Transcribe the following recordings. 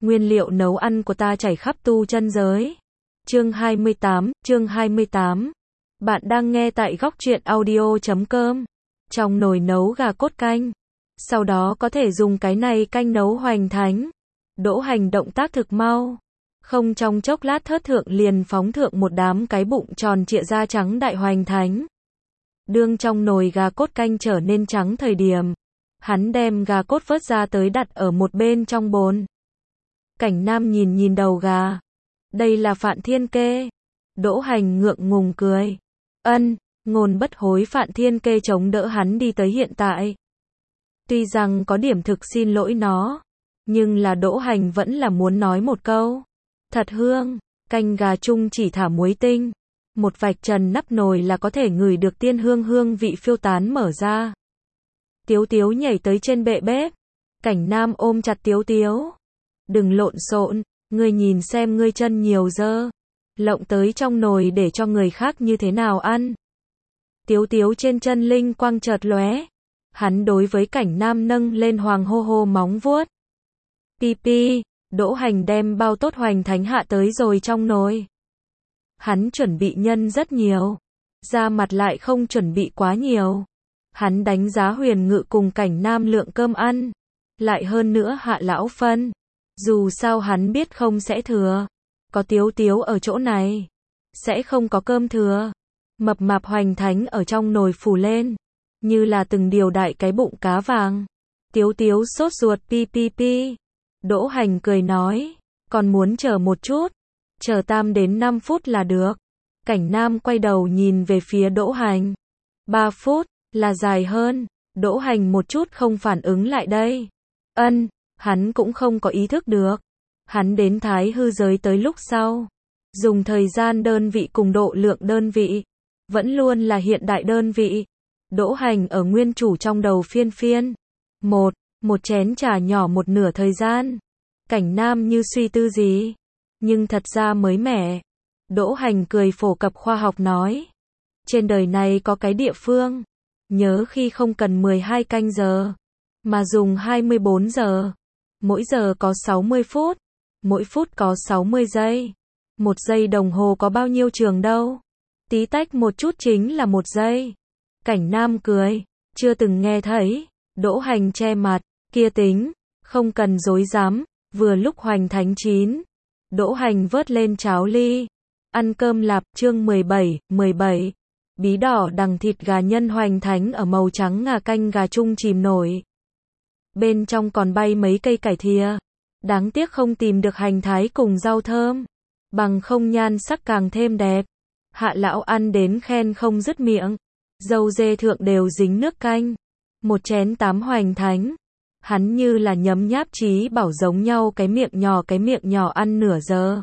Nguyên liệu nấu ăn của ta chảy khắp tu chân giới. Chương 28. Bạn đang nghe tại góc truyện audio.com. Trong nồi nấu gà cốt canh. Sau đó có thể dùng cái này canh nấu hoành thánh. Đỗ Hành động tác thực mau. Không trong chốc lát thớt thượng liền phóng thượng một đám cái bụng tròn trịa da trắng đại hoành thánh. Đương trong nồi gà cốt canh trở nên trắng thời điểm. Hắn đem gà cốt vớt ra tới đặt ở một bên trong bồn. Cảnh Nam nhìn đầu gà. Đây là Phạn Thiên Kê. Đỗ Hành ngượng ngùng cười. Ngôn bất hối Phạn Thiên Kê chống đỡ hắn đi tới hiện tại. Tuy rằng có điểm thực xin lỗi nó, nhưng là Đỗ Hành vẫn là muốn nói một câu. Thật hương, canh gà chung chỉ thả muối tinh. Một vạch trần nắp nồi là có thể ngửi được tiên hương vị phiêu tán mở ra. Tiếu Tiếu nhảy tới trên bệ bếp. Cảnh Nam ôm chặt Tiếu Tiếu. Đừng lộn xộn, ngươi nhìn xem ngươi chân nhiều dơ. Lộng tới trong nồi để cho người khác như thế nào ăn. Tiếu Tiếu trên chân linh quang chợt lóe. Hắn đối với Cảnh Nam nâng lên hoàng hô hô móng vuốt. Pi, Đỗ Hành đem bao tốt hoành thánh hạ tới rồi trong nồi. Hắn chuẩn bị nhân rất nhiều. Da mặt lại không chuẩn bị quá nhiều. Hắn đánh giá Huyền Ngự cùng Cảnh Nam lượng cơm ăn. Lại hơn nữa hạ lão phân. Dù sao hắn biết không sẽ thừa. Có Tiếu Tiếu ở chỗ này. Sẽ không có cơm thừa. Mập mạp hoành thánh ở trong nồi phủ lên. Như là từng điều đại cái bụng cá vàng. Tiếu Tiếu sốt ruột pi. Đỗ Hành cười nói. Còn muốn chờ một chút. Chờ 3 đến 5 phút là được. Cảnh Nam quay đầu nhìn về phía Đỗ Hành. 3 phút, là dài hơn. Đỗ Hành một chút không phản ứng lại đây. Hắn cũng không có ý thức được. Hắn đến Thái hư giới tới lúc sau. Dùng thời gian đơn vị cùng độ lượng đơn vị. Vẫn luôn là hiện đại đơn vị. Đỗ Hành ở nguyên chủ trong đầu phiên. Một chén trà nhỏ một nửa thời gian. Cảnh Nam như suy tư gì. Nhưng thật ra mới mẻ. Đỗ Hành cười phổ cập khoa học nói. Trên đời này có cái địa phương. Nhớ khi không cần 12 canh giờ. Mà dùng 24 giờ. Mỗi giờ có 60 phút. Mỗi phút có 60 giây. 1 giây đồng hồ có bao nhiêu trường đâu. Tí tách một chút chính là 1 giây. Cảnh Nam cười. Chưa từng nghe thấy. Đỗ Hành che mặt. Kia tính. Không cần dối dám. Vừa lúc hoành thánh chín. Đỗ Hành vớt lên cháo ly. Ăn cơm lạp. Chương 17. Bí đỏ đằng thịt gà nhân hoành thánh ở màu trắng ngà canh gà chung chìm nổi. Bên trong còn bay mấy cây cải thìa. Đáng tiếc không tìm được hành thái cùng rau thơm. Bằng không nhan sắc càng thêm đẹp. Hạ lão ăn đến khen không dứt miệng. Dâu dê thượng đều dính nước canh. Một chén 8 hoành thánh. Hắn như là nhấm nháp trí bảo giống nhau cái miệng nhỏ ăn nửa giờ.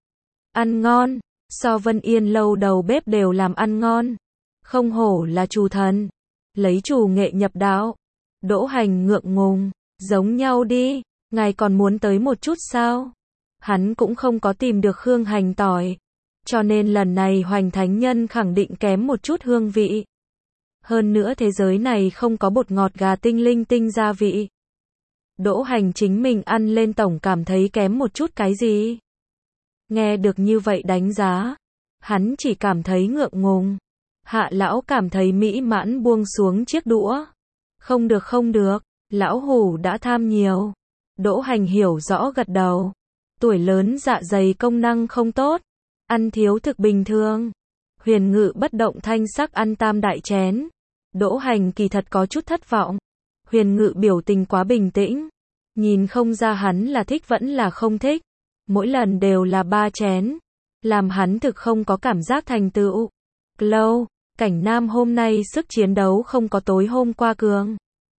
Ăn ngon. So Vân Yên lâu đầu bếp đều làm ăn ngon. Không hổ là chủ thần. Lấy chủ nghệ nhập đạo. Đỗ Hành ngượng ngùng. Giống nhau đi. Ngài còn muốn tới một chút sao? Hắn cũng không có tìm được hương hành tỏi. Cho nên lần này hoành thánh nhân khẳng định kém một chút hương vị. Hơn nữa thế giới này không có bột ngọt gà tinh linh tinh gia vị. Đỗ Hành chính mình ăn lên tổng cảm thấy kém một chút cái gì. Nghe được như vậy đánh giá. Hắn chỉ cảm thấy ngượng ngùng. Hạ lão cảm thấy mỹ mãn buông xuống chiếc đũa. Không được. Lão hủ đã tham nhiều. Đỗ Hành hiểu rõ gật đầu. Tuổi lớn dạ dày công năng không tốt. Ăn thiếu thực bình thường. Huyền Ngự bất động thanh sắc ăn 3 đại chén. Đỗ Hành kỳ thật có chút thất vọng. Huyền Ngự biểu tình quá bình tĩnh. Nhìn không ra hắn là thích vẫn là không thích. Mỗi lần đều là 3 chén. Làm hắn thực không có cảm giác thành tựu. Cảnh Nam hôm nay sức chiến đấu không có tối hôm qua cường.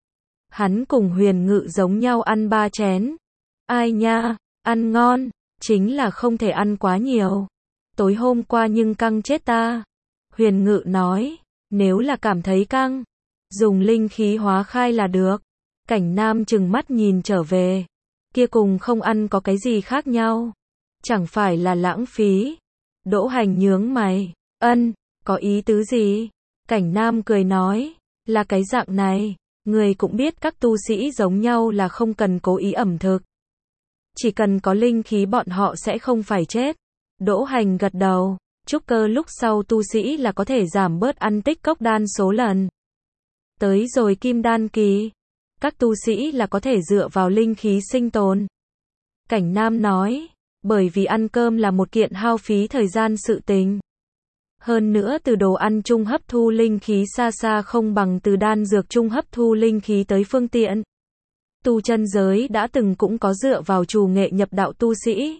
Hắn cùng Huyền Ngự giống nhau ăn 3 chén. Ai nha, ăn ngon, chính là không thể ăn quá nhiều. Tối hôm qua nhưng căng chết ta. Huyền Ngự nói, nếu là cảm thấy căng, dùng linh khí hóa khai là được. Cảnh Nam trừng mắt nhìn trở về. Kia cùng không ăn có cái gì khác nhau. Chẳng phải là lãng phí. Đỗ Hành nhướng mày. Có ý tứ gì? Cảnh Nam cười nói, là cái dạng này. Người cũng biết các tu sĩ giống nhau là không cần cố ý ẩm thực. Chỉ cần có linh khí bọn họ sẽ không phải chết. Đỗ Hành gật đầu. Trúc cơ lúc sau tu sĩ là có thể giảm bớt ăn tích cốc đan số lần. Tới rồi kim đan kỳ, các tu sĩ là có thể dựa vào linh khí sinh tồn. Cảnh Nam nói, bởi vì ăn cơm là một kiện hao phí thời gian sự tình. Hơn nữa từ đồ ăn chung hấp thu linh khí xa xa không bằng từ đan dược chung hấp thu linh khí tới phương tiện. Tu chân giới đã từng cũng có dựa vào trù nghệ nhập đạo tu sĩ.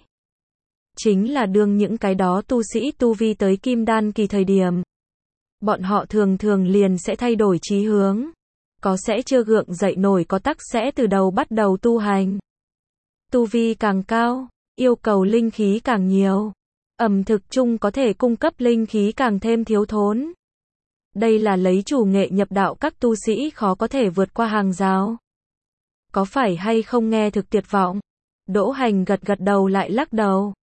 Chính là đương những cái đó tu sĩ tu vi tới kim đan kỳ thời điểm. Bọn họ thường thường liền sẽ thay đổi chí hướng. Có sẽ chưa gượng dậy nổi, có tắc sẽ từ đầu bắt đầu tu hành. Tu vi càng cao, yêu cầu linh khí càng nhiều. Ẩm thực chung có thể cung cấp linh khí càng thêm thiếu thốn. Đây là lấy chủ nghệ nhập đạo các tu sĩ khó có thể vượt qua hàng rào. Có phải hay không nghe thực tuyệt vọng? Đỗ Hành gật gật đầu lại lắc đầu.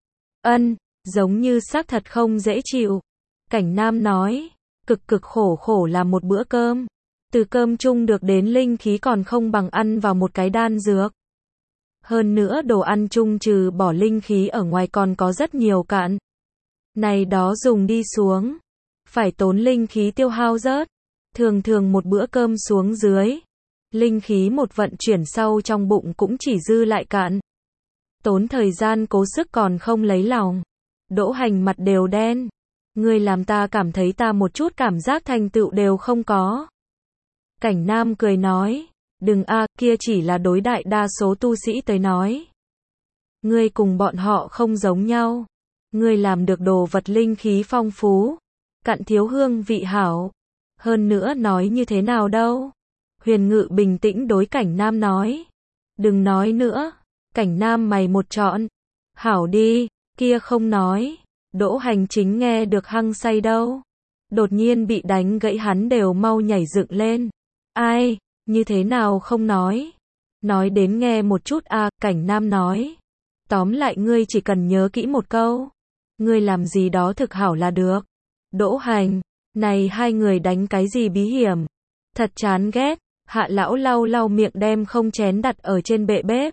Giống như xác thật không dễ chịu. Cảnh Nam nói, cực cực khổ khổ làm một bữa cơm. Từ cơm chung được đến linh khí còn không bằng ăn vào một cái đan dược. Hơn nữa đồ ăn chung trừ bỏ linh khí ở ngoài còn có rất nhiều cạn. Này đó dùng đi xuống. Phải tốn linh khí tiêu hao rớt. Thường thường một bữa cơm xuống dưới. Linh khí một vận chuyển sau trong bụng cũng chỉ dư lại cạn. Tốn thời gian cố sức còn không lấy lòng. Đỗ Hành mặt đều đen. Ngươi làm ta cảm thấy ta một chút cảm giác thành tựu đều không có. Cảnh Nam cười nói. Đừng kia chỉ là đối đại đa số tu sĩ tới nói. Ngươi cùng bọn họ không giống nhau. Ngươi làm được đồ vật linh khí phong phú. Cặn thiếu hương vị hảo. Hơn nữa nói như thế nào đâu. Huyền Ngự bình tĩnh đối Cảnh Nam nói. Đừng nói nữa. Cảnh Nam mày một trọn. Hảo đi, kia không nói. Đỗ Hành chính nghe được hăng say đâu. Đột nhiên bị đánh gãy hắn đều mau nhảy dựng lên. Ai, như thế nào không nói. Nói đến nghe một chút Cảnh Nam nói. Tóm lại ngươi chỉ cần nhớ kỹ một câu. Ngươi làm gì đó thực hảo là được. Đỗ Hành, này hai người đánh cái gì bí hiểm. Thật chán ghét. Hạ lão lau lau miệng đem không chén đặt ở trên bệ bếp.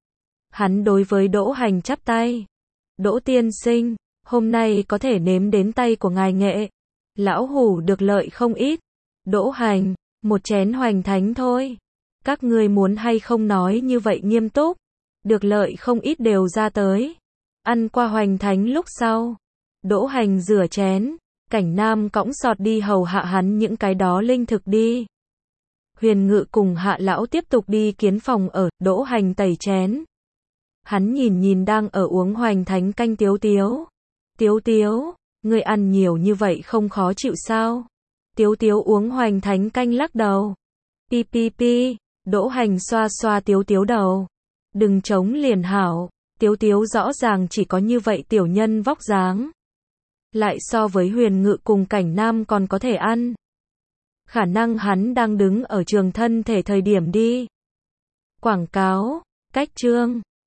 Hắn đối với Đỗ Hành chắp tay. Đỗ tiên sinh, hôm nay có thể nếm đến tay của ngài nghệ. Lão hủ được lợi không ít. Đỗ Hành, một chén hoành thánh thôi. Các ngươi muốn hay không nói như vậy nghiêm túc. Được lợi không ít đều ra tới. Ăn qua hoành thánh lúc sau. Đỗ Hành rửa chén. Cảnh Nam cõng sọt đi hầu hạ hắn những cái đó linh thực đi. Huyền Ngự cùng Hạ lão tiếp tục đi kiến phòng ở. Đỗ Hành tẩy chén. Hắn nhìn đang ở uống hoành thánh canh Tiếu Tiếu. Tiếu Tiếu, ngươi ăn nhiều như vậy không khó chịu sao? Tiếu Tiếu uống hoành thánh canh lắc đầu. Pi. Đỗ Hành xoa xoa Tiếu Tiếu đầu. Đừng chống liền hảo. Tiếu Tiếu rõ ràng chỉ có như vậy tiểu nhân vóc dáng. Lại so với Huyền Ngự cùng Cảnh Nam còn có thể ăn. Khả năng hắn đang đứng ở trường thân thể thời điểm đi. Quảng cáo, cách chương.